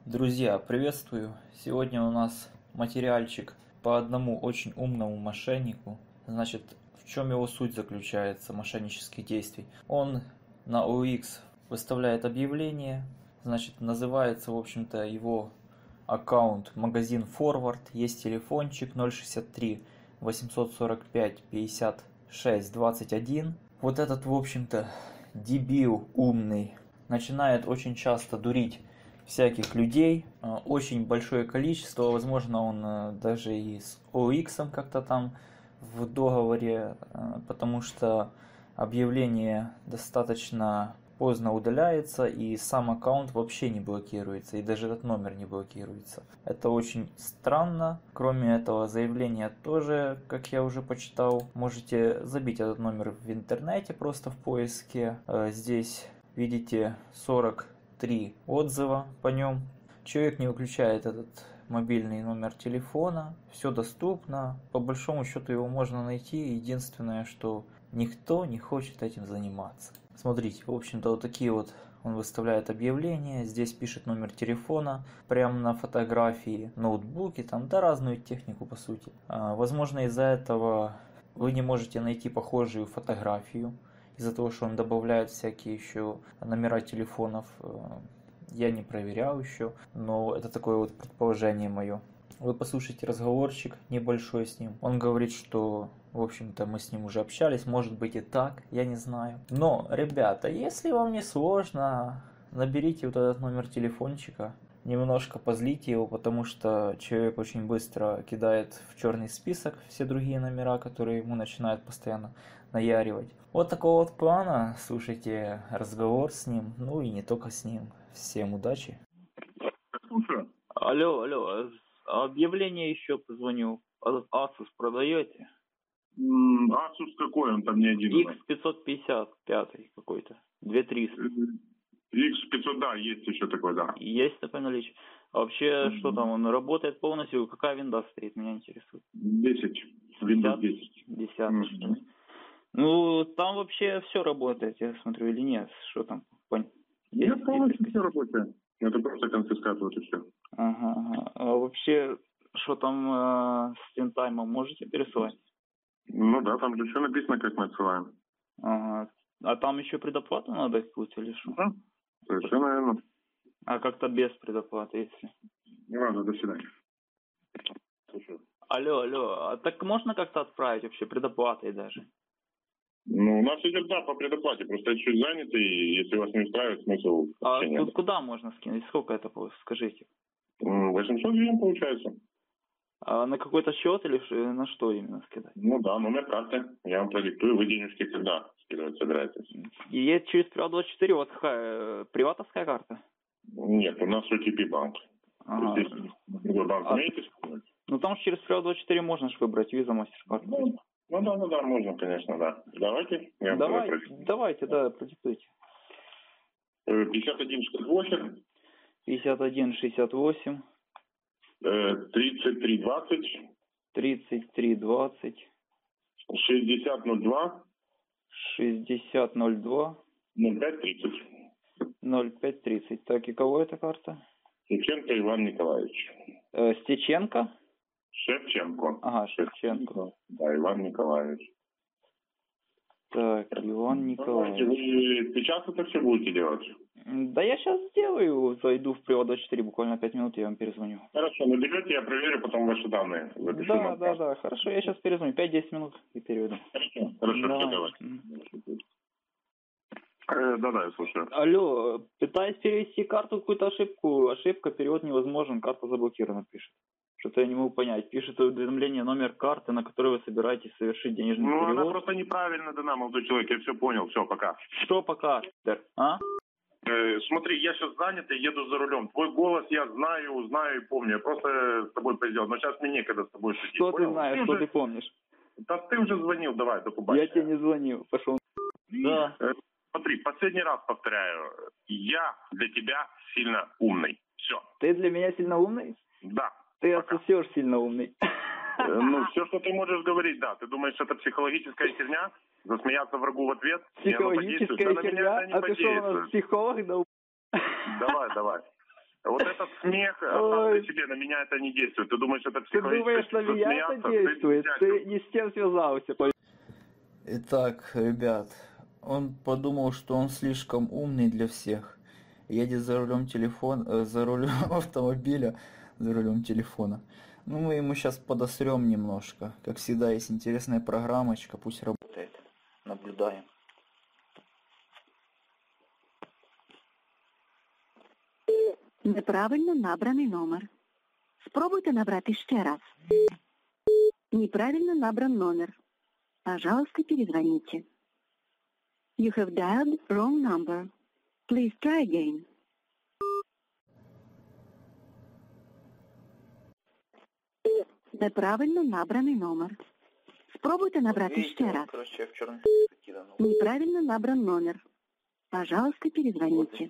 Друзья, приветствую! Сегодня у нас материальчик по одному очень умному мошеннику. Значит, в чем его суть заключается, мошеннических действий? Он на OX выставляет объявление, значит, называется, в общем-то, его аккаунт магазин Forward, есть телефончик 063 845 56 21. Вот этот, в общем-то, дебил умный начинает очень часто дурить всяких людей, очень большое количество, возможно, он даже и с OX как-то там в договоре, потому что объявление достаточно поздно удаляется, и сам аккаунт вообще не блокируется, и даже этот номер не блокируется. Это очень странно. Кроме этого, заявление тоже, как я уже почитал, можете забить этот номер в интернете просто в поиске. Здесь видите 43 отзыва по нем. Человек не выключает этот мобильный номер телефона, все доступно, по большому счету его можно найти, единственное, что никто не хочет этим заниматься. Смотрите, в общем-то вот такие вот он выставляет объявления, здесь пишет номер телефона, прямо на фотографии, ноутбуки, там, да разную технику по сути. Возможно, из-за этого вы не можете найти похожую фотографию, из-за того, что он добавляет всякие еще номера телефонов. Я не проверял еще, но это такое вот предположение мое. Вы послушайте разговорчик небольшой с ним. Он говорит, что, в общем-то, мы с ним уже общались, может быть и так, я не знаю. Но, ребята, если вам не сложно, наберите вот этот номер телефончика, немножко позлите его, потому что человек очень быстро кидает в черный список все другие номера, которые ему начинают постоянно наяривать. Вот такого вот плана, слушайте разговор с ним, ну и не только с ним. Всем удачи. Слушаю. Алло, объявление еще позвонил. Asus продаете? Asus какой? Он там не один. X550 пятый какой-то. 2300. X500, да, есть еще такой, да. Есть такой наличие. А вообще, что там, он работает полностью? Какая винда стоит, меня интересует? 10. Windows 10. 10. Ну, там вообще все работает, я смотрю, или нет? Что там? Нет, полностью все работает. Это просто конфискат, вот и все. Ага. А вообще, что там с таймом можете пересылать? Ну да, там же все написано, как мы отсылаем. Ага. А там еще предоплату надо какую-то или что? Да, совершенно верно. А как-то без предоплаты, если? Ну ладно, до свидания. Слушаю. Алло, а так можно как-то отправить вообще предоплатой даже? Ну, у нас идет, да, по предоплате. Просто я чуть занят, и если вас не устраивает, смысл общения. А куда можно скинуть? Сколько это будет? Скажите. 800 гривен получается. А на какой-то счет или на что именно скидать? Ну да, номер карты. Я вам продиктую, вы денежки когда скидывать собираетесь? И есть через Приват24, у вас какая, приватовская карта? Нет, у нас OTP банк. Ага. Здесь другой банк умеете скидывать? Ну там же через Приват24 можно же выбрать виза, MasterCard. Ну да, можно, конечно, да. Давайте. Давайте, продиктуйте. 5168. 5168. 3320. 3320. 6002. 6002. 0530. 0530. Так, и кого эта карта? Шевченко Иван Николаевич. Стеченко? Шевченко. Ага, Шевченко. Да, Иван Николаевич. Так, Иван Николаевич. Вы сейчас это все будете делать? Да я сейчас сделаю, зайду в Приват24, буквально 5 минут, я вам перезвоню. Хорошо, наберете, я проверю потом ваши данные. Да, хорошо, я сейчас перезвоню, 5-10 минут и переведу. Хорошо, давай. Да, я слушаю. Алло, пытаюсь перевести карту, какую-то ошибка, перевод невозможен, карта заблокирована, пишет. Что-то я не могу понять. Пишет уведомление, номер карты, на которой вы собираетесь совершить денежный перевод. Она просто неправильно дана, молодой человек, я все понял, все, пока. Что пока, а? Смотри, я сейчас занят и еду за рулем. Твой голос я знаю и помню. Я просто с тобой поздел, но сейчас мне некогда с тобой шутить. Что ты знаешь, что ты помнишь? Да ты уже звонил, давай, до побачення. Я тебе не звонил, пошел. Да. Смотри, последний раз повторяю. Я для тебя сильно умный. Все. Ты для меня сильно умный? Да. Ты отсосешь сильно умный. Ну, все, что ты можешь говорить, да. Ты думаешь, это психологическая херня? Засмеяться врагу в ответ? Психологическая херня? А ты что, у нас психолог? Давай. Вот этот смех сам по себе на меня это не действует. Ты думаешь, это Ты думаешь, на меня это действует? Ты не с тем связался. Итак, ребят, он подумал, что он слишком умный для всех. Едет за рулем за рулем автомобиля, за рулем телефона. Ну, мы ему сейчас подосрем немножко. Как всегда, есть интересная программочка, пусть работает. Наблюдаем. Неправильно набраний номер. Спробуйте набрати ще раз. Неправильно набран номер. Пожалуйста, перезвоните. You have dialed wrong number. Please try again. Неправильно набраний номер. Спробуйте набрати ще раз. Короче, в черный киданул. Неправильно набран номер. Пожалуйста, перезвоните.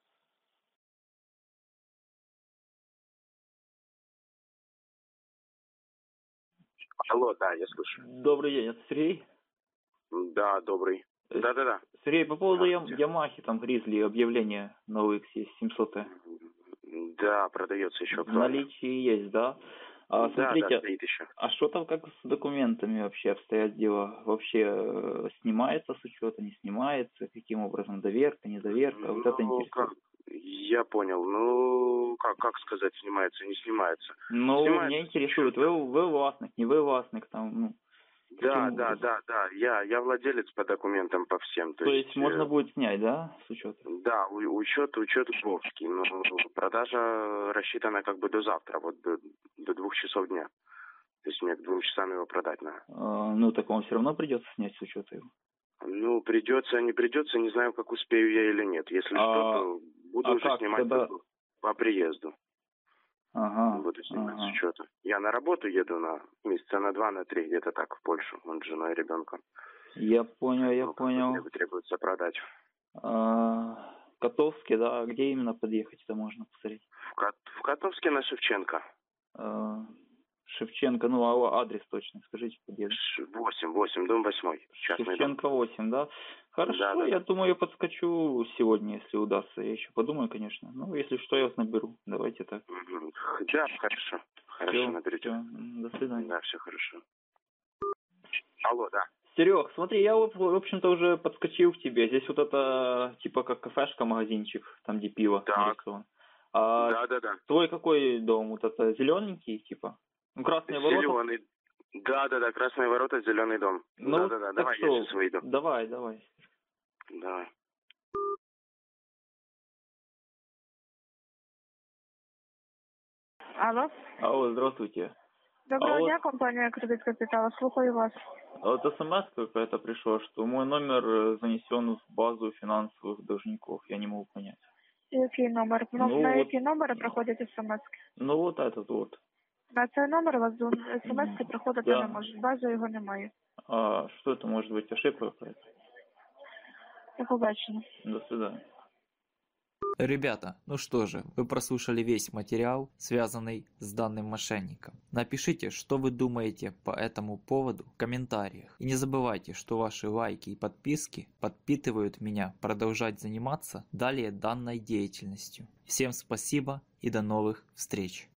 Алло, да, я слышу. Добрый день, это Сергей? Да, добрый. Да-да-да. Сергей, по поводу Ямахи, там Гризли, объявление на OX есть, 700. Да, продается еще. В наличии есть, да? Смотрите, да, стоит еще. а что там как с документами вообще обстоят дела? Вообще снимается с учета, не снимается? Каким образом? Доверка, недоверка? Вот это интересно. Я понял. Ну, как сказать, снимается, не снимается? Ну, снимается. Меня интересует, вы властник, не вы властник, там, ну... Да. Я владелец по документам, по всем. То есть можно будет снять, да, с учета? Да, учет Львовский, но продажа рассчитана как бы до завтра, вот до 2 часов дня. То есть мне к 2 часам его продать надо. Ну, так вам все равно придется снять с учета его? Ну, придется, не придется, не знаю, как успею я или нет. Если что, то буду уже снимать по приезду. Буду снимать с учета. Я на работу еду на месяца на 2, на 3, где-то так, в Польшу. Он с женой и ребенком. Я понял. Мне требуется продать. Котовский, да? Где именно подъехать-то можно посмотреть? В Котовске на Шевченко. Шевченко, ну, адрес точно, скажите, подъезд. 8, дом 8. Шевченко 8, да? Хорошо, да. Я думаю, я подскочу сегодня, если удастся. Я еще подумаю, конечно. Ну, если что, я вас наберу. Давайте так. Да, хорошо. Хорошо, наберете. До свидания. Да, все хорошо. Алло, да. Серег, смотри, я, в общем-то, уже подскочил к тебе. Здесь вот это, типа, как кафешка, магазинчик, там, где пиво нарисовано. Да. Твой какой дом? Вот это зелененький, типа? Ну, красные ворота? Зеленый. Да, красные ворота, зеленый дом. Ну, да, давай, я сейчас выйду. Давай. Давай. Алло, здравствуйте. Доброго дня, компания «Кредит Капитала». Слухаю вас. Вот смс какая-то пришла, что мой номер занесен в базу финансовых должников. Я не могу понять. Який номер? На які номери приходять смс? Ну, вот этот вот. На цей номер у вас смс приходити не можуть. Бази його немає. А что это может быть? Ошибка какая-то? До побачення. До свидания. Ребята, ну что же, вы прослушали весь материал, связанный с данным мошенником. Напишите, что вы думаете по этому поводу в комментариях. И не забывайте, что ваши лайки и подписки подпитывают меня продолжать заниматься далее данной деятельностью. Всем спасибо и до новых встреч.